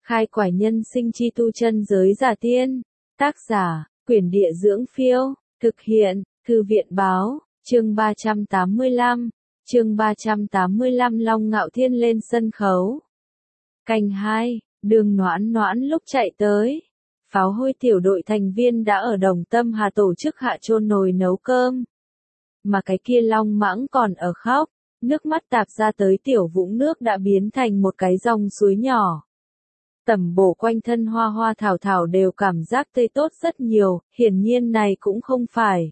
Khai quải nhân sinh chi tu chân giới giả tiên. Tác giả, Quyển Địa Dưỡng Phiêu. Thực hiện, Thư viện Báo. Chương 385. Chương 385 Long Ngạo Thiên lên sân khấu. Canh 2, Đường Noãn Noãn lúc chạy tới. Pháo hôi tiểu đội thành viên đã ở Đồng Tâm Hà tổ chức hạ chôn nồi nấu cơm. Mà cái kia long mãng còn ở khóc, nước mắt tạp ra tới tiểu vũng nước đã biến thành một cái dòng suối nhỏ. Tẩm bổ quanh thân hoa hoa thảo thảo đều cảm giác tươi tốt rất nhiều, hiển nhiên này cũng không phải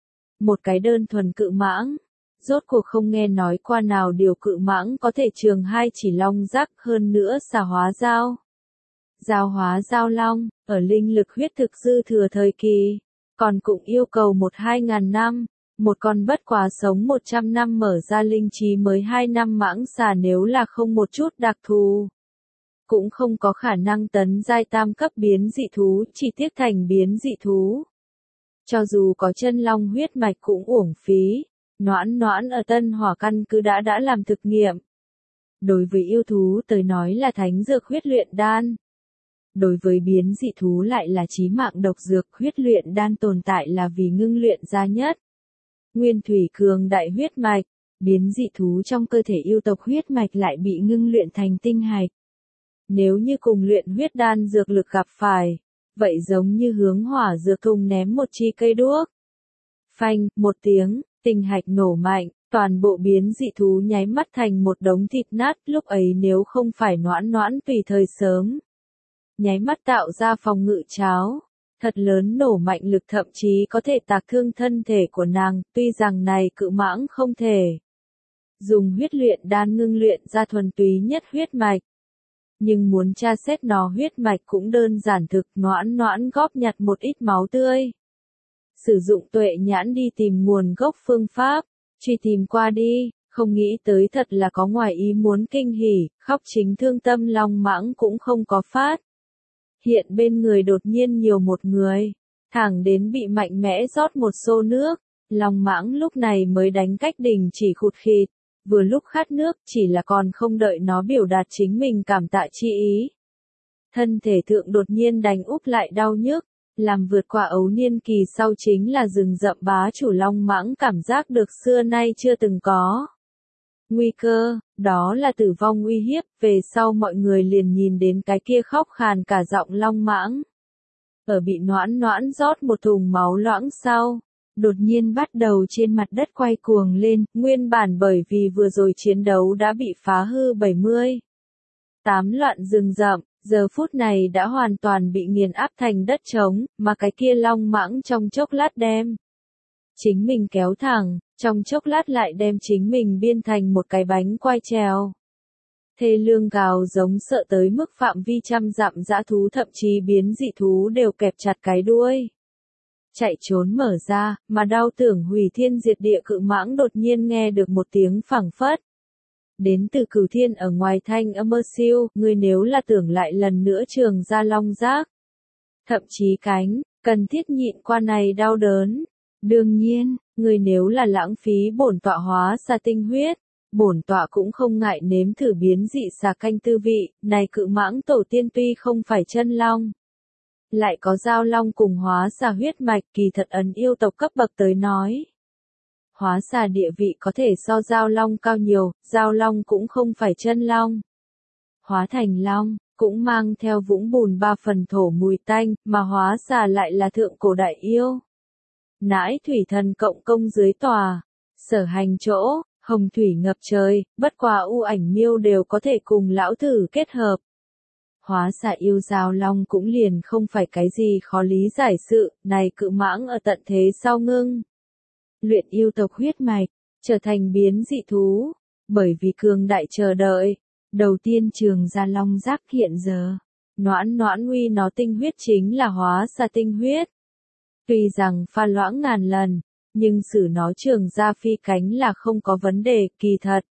một cái đơn thuần cự mãng. Rốt cuộc không nghe nói qua nào điều cự mãng có thể trường hai chỉ long giác, hơn nữa xà hóa dao. Giao hóa giao long, ở linh lực huyết thực dư thừa thời kỳ, còn cũng yêu cầu 1-2 ngàn năm, một con bất quá sống 100 năm mở ra linh trí mới 2 năm mãng xà nếu là không một chút đặc thù. Cũng không có khả năng tấn giai tam cấp biến dị thú, chỉ tiếc thành biến dị thú. Cho dù có chân long huyết mạch cũng uổng phí, Noãn Noãn ở Tân Hỏa căn cứ đã làm thực nghiệm. Đối với yêu thú tới nói là thánh dược huyết luyện đan. Đối với biến dị thú lại là chí mạng độc dược, huyết luyện đan tồn tại là vì ngưng luyện ra nhất. Nguyên thủy cường đại huyết mạch, biến dị thú trong cơ thể yêu tộc huyết mạch lại bị ngưng luyện thành tinh hạch. Nếu như cùng luyện huyết đan dược lực gặp phải, vậy giống như hướng hỏa dược thùng ném một chi cây đuốc. Phanh, một tiếng, tinh hạch nổ mạnh, toàn bộ biến dị thú nháy mắt thành một đống thịt nát, lúc ấy nếu không phải Noãn Noãn tùy thời sớm nháy mắt tạo ra phòng ngự cháo, thật lớn nổ mạnh lực thậm chí có thể tạc thương thân thể của nàng, tuy rằng này cự mãng không thể dùng huyết luyện đan ngưng luyện ra thuần túy nhất huyết mạch. Nhưng muốn tra xét nó huyết mạch cũng đơn giản, thực Noãn Noãn góp nhặt một ít máu tươi. Sử dụng tuệ nhãn đi tìm nguồn gốc phương pháp, truy tìm qua đi, không nghĩ tới thật là có ngoài ý muốn kinh hỉ, khóc chính thương tâm long mãng cũng không có phát. Hiện bên người đột nhiên nhiều một người, thẳng đến bị mạnh mẽ rót một xô nước, long mãng lúc này mới đánh cách đình chỉ khụt khịt, vừa lúc khát nước chỉ là còn không đợi nó biểu đạt chính mình cảm tạ chi ý. Thân thể thượng đột nhiên đánh úp lại đau nhức, làm vượt qua ấu niên kỳ sau chính là rừng rậm bá chủ long mãng cảm giác được xưa nay chưa từng có. Nguy cơ, đó là tử vong uy hiếp, về sau mọi người liền nhìn đến cái kia khóc khàn cả giọng long mãng. Ở bị Noãn Noãn rót một thùng máu loãng sau, đột nhiên bắt đầu trên mặt đất quay cuồng lên, nguyên bản bởi vì vừa rồi chiến đấu đã bị phá hư 78 loạn rừng rậm, giờ phút này đã hoàn toàn bị nghiền áp thành đất trống, mà cái kia long mãng trong chốc lát đem chính mình kéo thẳng, trong chốc lát lại đem chính mình biên thành một cái bánh quai trèo. Thê lương gào giống sợ tới mức phạm vi trăm dặm dã thú thậm chí biến dị thú đều kẹp chặt cái đuôi. Chạy trốn mở ra, mà đau tưởng hủy thiên diệt địa cự mãng đột nhiên nghe được một tiếng phảng phất. Đến từ Cửu Thiên ở ngoài thanh âm mơ siêu, ngươi nếu là tưởng lại lần nữa trường ra long giác. Thậm chí cánh, cần thiết nhịn qua này đau đớn. Đương nhiên, người nếu là lãng phí bổn tọa hóa xà tinh huyết, bổn tọa cũng không ngại nếm thử biến dị xà canh tư vị, này cự mãng tổ tiên tuy không phải chân long, lại có giao long cùng hóa xà huyết mạch, kỳ thật ấn yêu tộc cấp bậc tới nói. Hóa xà địa vị có thể so giao long cao nhiều, giao long cũng không phải chân long. Hóa thành long, cũng mang theo vũng bùn 3 phần thổ mùi tanh, mà hóa xà lại là thượng cổ đại yêu. Nãi thủy thần cộng công dưới tòa, sở hành chỗ, hồng thủy ngập trời, bất quá u ảnh miêu đều có thể cùng lão thử kết hợp. Hóa xà yêu giao long cũng liền không phải cái gì khó lý giải sự, này cự mãng ở tận thế sau ngưng. Luyện yêu tộc huyết mạch, trở thành biến dị thú, bởi vì cường đại chờ đợi, đầu tiên trường ra long giác hiện giờ. Noãn Noãn uy nó tinh huyết chính là hóa xà tinh huyết. Tuy rằng pha loãng ngàn lần, nhưng xử nó trường ra phi cánh là không có vấn đề, kỳ thật.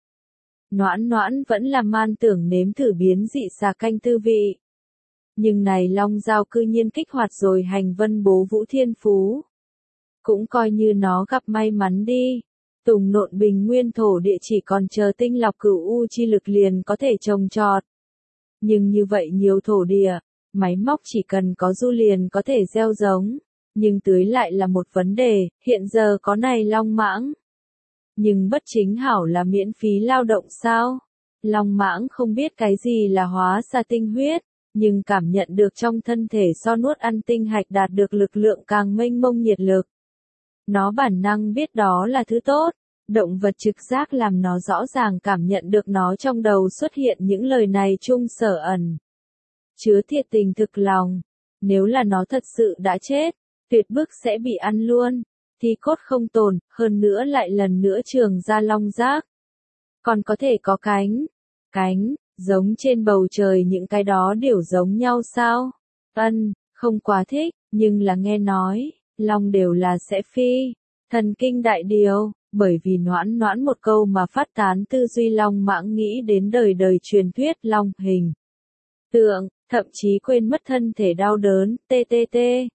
Noãn Noãn vẫn là man tưởng nếm thử biến dị xà canh tư vị. Nhưng này long giao cư nhiên kích hoạt rồi hành vân bố vũ thiên phú. Cũng coi như nó gặp may mắn đi. Tùng nộn bình nguyên thổ địa chỉ còn chờ tinh lọc cửu u chi lực liền có thể trồng trọt. Nhưng như vậy nhiều thổ địa, máy móc chỉ cần có du liền có thể gieo giống, nhưng tưới lại là một vấn đề, hiện giờ có này long mãng. Nhưng bất chính hảo là miễn phí lao động sao? Long mãng không biết cái gì là hóa ra tinh huyết, nhưng cảm nhận được trong thân thể so nuốt ăn tinh hạch đạt được lực lượng càng mênh mông nhiệt lực. Nó bản năng biết đó là thứ tốt, động vật trực giác làm nó rõ ràng cảm nhận được nó trong đầu xuất hiện những lời này chung sở ẩn. Chứa thiệt tình thực lòng, nếu là nó thật sự đã chết, tuyệt bức sẽ bị ăn luôn, thì cốt không tồn, hơn nữa lại lần nữa trường ra long giác. Còn có thể có cánh, giống trên bầu trời những cái đó đều giống nhau sao? Không quá thích, nhưng là nghe nói, long đều là sẽ phi, thần kinh đại điều, bởi vì noãn noãn một câu mà phát tán tư duy long mãng nghĩ đến đời đời truyền thuyết long hình tượng, thậm chí quên mất thân thể đau đớn, ttt.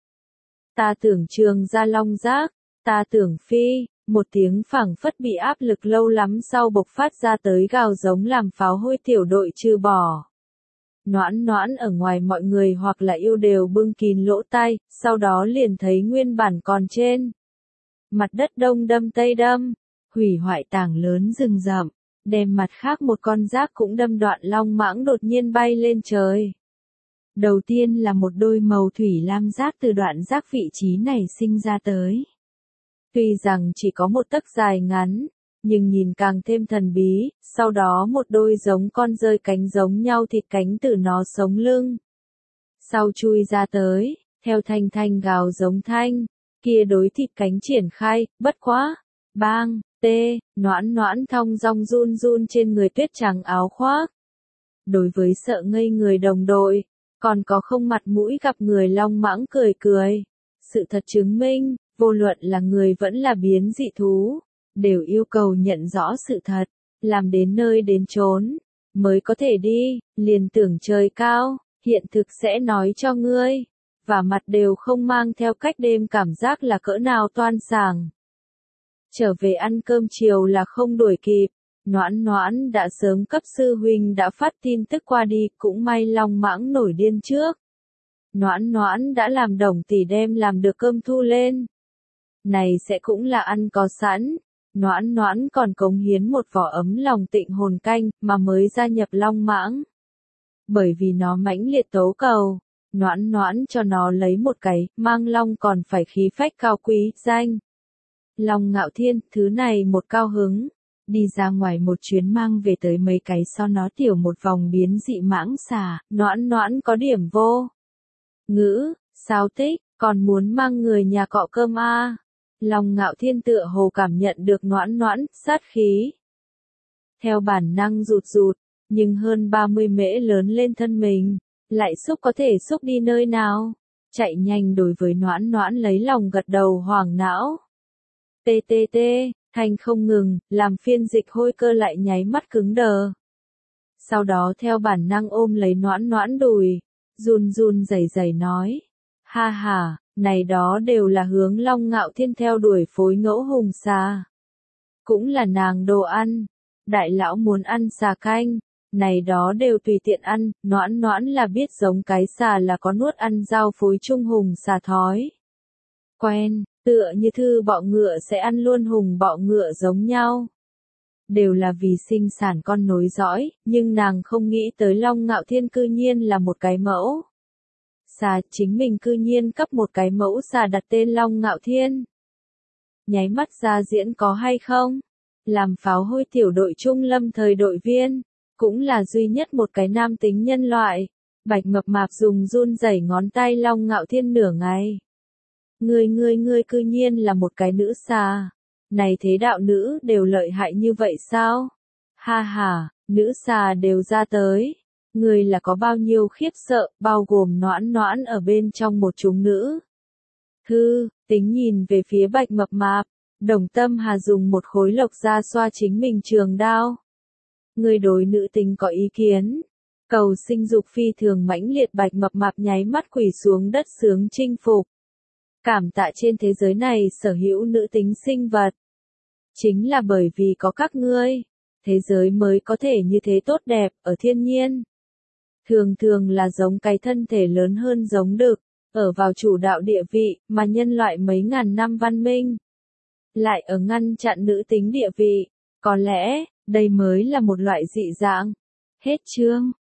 Ta tưởng trường ra long giác, ta tưởng phi, một tiếng phảng phất bị áp lực lâu lắm sau bộc phát ra tới gào giống làm pháo hôi tiểu đội trừ bỏ. Noãn noãn ở ngoài mọi người hoặc là yêu đều bưng kín lỗ tai, sau đó liền thấy nguyên bản còn trên mặt đất đông đâm tây đâm, hủy hoại tảng lớn rừng rậm, đem mặt khác một con rác cũng đâm đoạn long mãng đột nhiên bay lên trời. Đầu tiên là một đôi màu thủy lam rác từ đoạn rác vị trí này sinh ra tới. Tuy rằng chỉ có một tấc dài ngắn, nhưng nhìn càng thêm thần bí, sau đó một đôi giống con rơi cánh giống nhau thịt cánh từ nó sống lưng. Sau chui ra tới, theo thanh thanh gào giống thanh, kia đối thịt cánh triển khai, bất quá, bang, tê, noãn noãn thong dong run run trên người tuyết trắng áo khoác. Đối với sợ ngây người đồng đội, còn có không mặt mũi gặp người long mãng cười cười. Sự thật chứng minh, vô luận là người vẫn là biến dị thú, đều yêu cầu nhận rõ sự thật, làm đến nơi đến chốn, mới có thể đi, liền tưởng trời cao, hiện thực sẽ nói cho ngươi, và mặt đều không mang theo cách đêm cảm giác là cỡ nào toan sảng. Trở về ăn cơm chiều là không đuổi kịp, noãn noãn đã sớm cấp sư huynh đã phát tin tức qua đi, cũng may long mãng nổi điên trước. Noãn noãn đã làm đồng tỷ đem làm được cơm thu lên. Này sẽ cũng là ăn có sẵn, noãn noãn còn cống hiến một vỏ ấm lòng tịnh hồn canh mà mới gia nhập long mãng. Bởi vì nó mãnh liệt tố cầu, noãn noãn cho nó lấy một cái, mang long còn phải khí phách cao quý, danh. Long Ngạo Thiên, thứ này một cao hứng, đi ra ngoài một chuyến mang về tới mấy cái so nó tiểu một vòng biến dị mãng xà, noãn noãn có điểm vô ngữ, sao tích, còn muốn mang người nhà cọ cơm a. Long Ngạo Thiên tựa hồ cảm nhận được noãn noãn, sát khí. Theo bản năng rụt rụt, nhưng hơn 30 mễ lớn lên thân mình, lại xúc có thể xúc đi nơi nào. Chạy nhanh đối với noãn noãn lấy lòng gật đầu hoàng não. TTT, thanh không ngừng, làm phiên dịch hôi cơ lại nháy mắt cứng đờ. Sau đó theo bản năng ôm lấy noãn noãn đùi, run run rẩy rẩy nói. Ha ha, này đó đều là hướng Long Ngạo Thiên theo đuổi phối ngẫu hùng xà. Cũng là nàng đồ ăn. Đại lão muốn ăn xà canh, này đó đều tùy tiện ăn, noãn noãn là biết giống cái xà là có nuốt ăn giao phối chung hùng xà thói. Quen, tựa như thư bọ ngựa sẽ ăn luôn hùng bọ ngựa giống nhau. Đều là vì sinh sản con nối dõi, nhưng nàng không nghĩ tới Long Ngạo Thiên cư nhiên là một cái mẫu. Xà chính mình cư nhiên cấp một cái mẫu xà đặt tên Long Ngạo Thiên. Nháy mắt ra diễn có hay không? Làm pháo hôi tiểu đội trung lâm thời đội viên, cũng là duy nhất một cái nam tính nhân loại. Bạch mập mạp dùng run rẩy ngón tay Long Ngạo Thiên nửa ngày. Ngươi cư nhiên là một cái nữ xà. Này thế đạo nữ đều lợi hại như vậy sao? Ha ha, nữ xà đều ra tới. Ngươi là có bao nhiêu khiếp sợ, bao gồm noãn noãn ở bên trong một chúng nữ. Tính nhìn về phía bạch mập mạp, Đồng Tâm Hà dùng một khối lộc ra xoa chính mình trường đao. Ngươi đối nữ tính có ý kiến? Cầu sinh dục phi thường mãnh liệt bạch mập mạp nháy mắt quỳ xuống đất sướng chinh phục. Cảm tạ trên thế giới này sở hữu nữ tính sinh vật. Chính là bởi vì có các ngươi, thế giới mới có thể như thế tốt đẹp, ở thiên nhiên. thường thường là giống cái thân thể lớn hơn giống đực, ở vào chủ đạo địa vị, mà nhân loại mấy ngàn năm văn minh lại ở ngăn chặn nữ tính địa vị. Có lẽ, đây mới là một loại dị dạng. Hết chương.